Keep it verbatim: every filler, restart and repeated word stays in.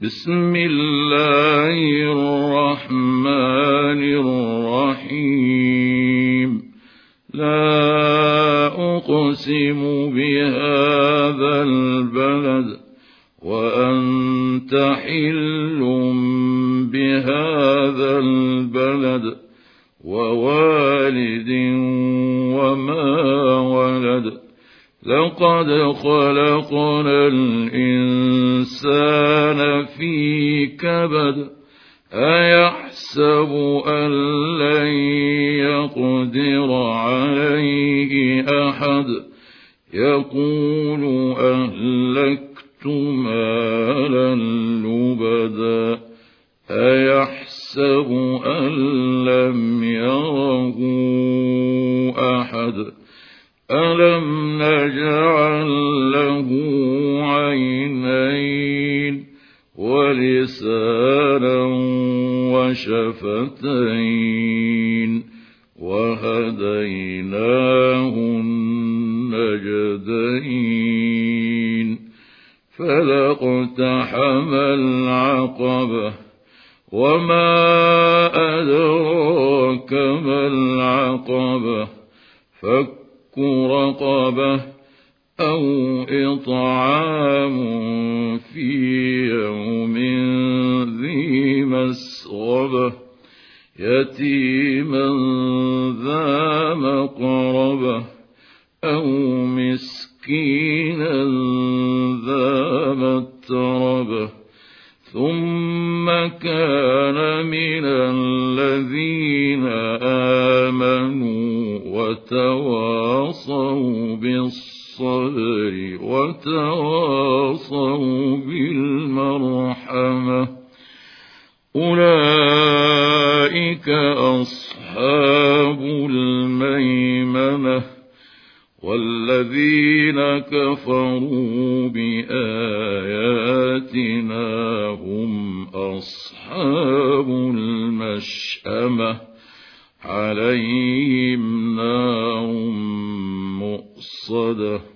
بسم الله الرحمن الرحيم لا أقسم بهذا البلد وأنت حل بهذا البلد ووالد وما ولد لقد خلقنا الإنسان في كبد أيحسب أن لن يقدر عليه أحد يقول أهلكت مالا لبدا أيحسب أن لم يره أحد ألم نجعل له عينين ولسانا وشفتين وهديناه النجدين فلاقتحم العقبة وما أدراك ما العقبة فك رقبة أو إطعام في يوم ذي مسغبة يتيما ذا مقربة أو مسكينا ذا متربة ثم كان من الذين آمنوا وتواصوا بالصبر وتواصوا بالمرحمة أولئك أصحاب الميمنة والذين كفروا بآياتنا هم أصحاب المشأمة عليهم نار مؤصدة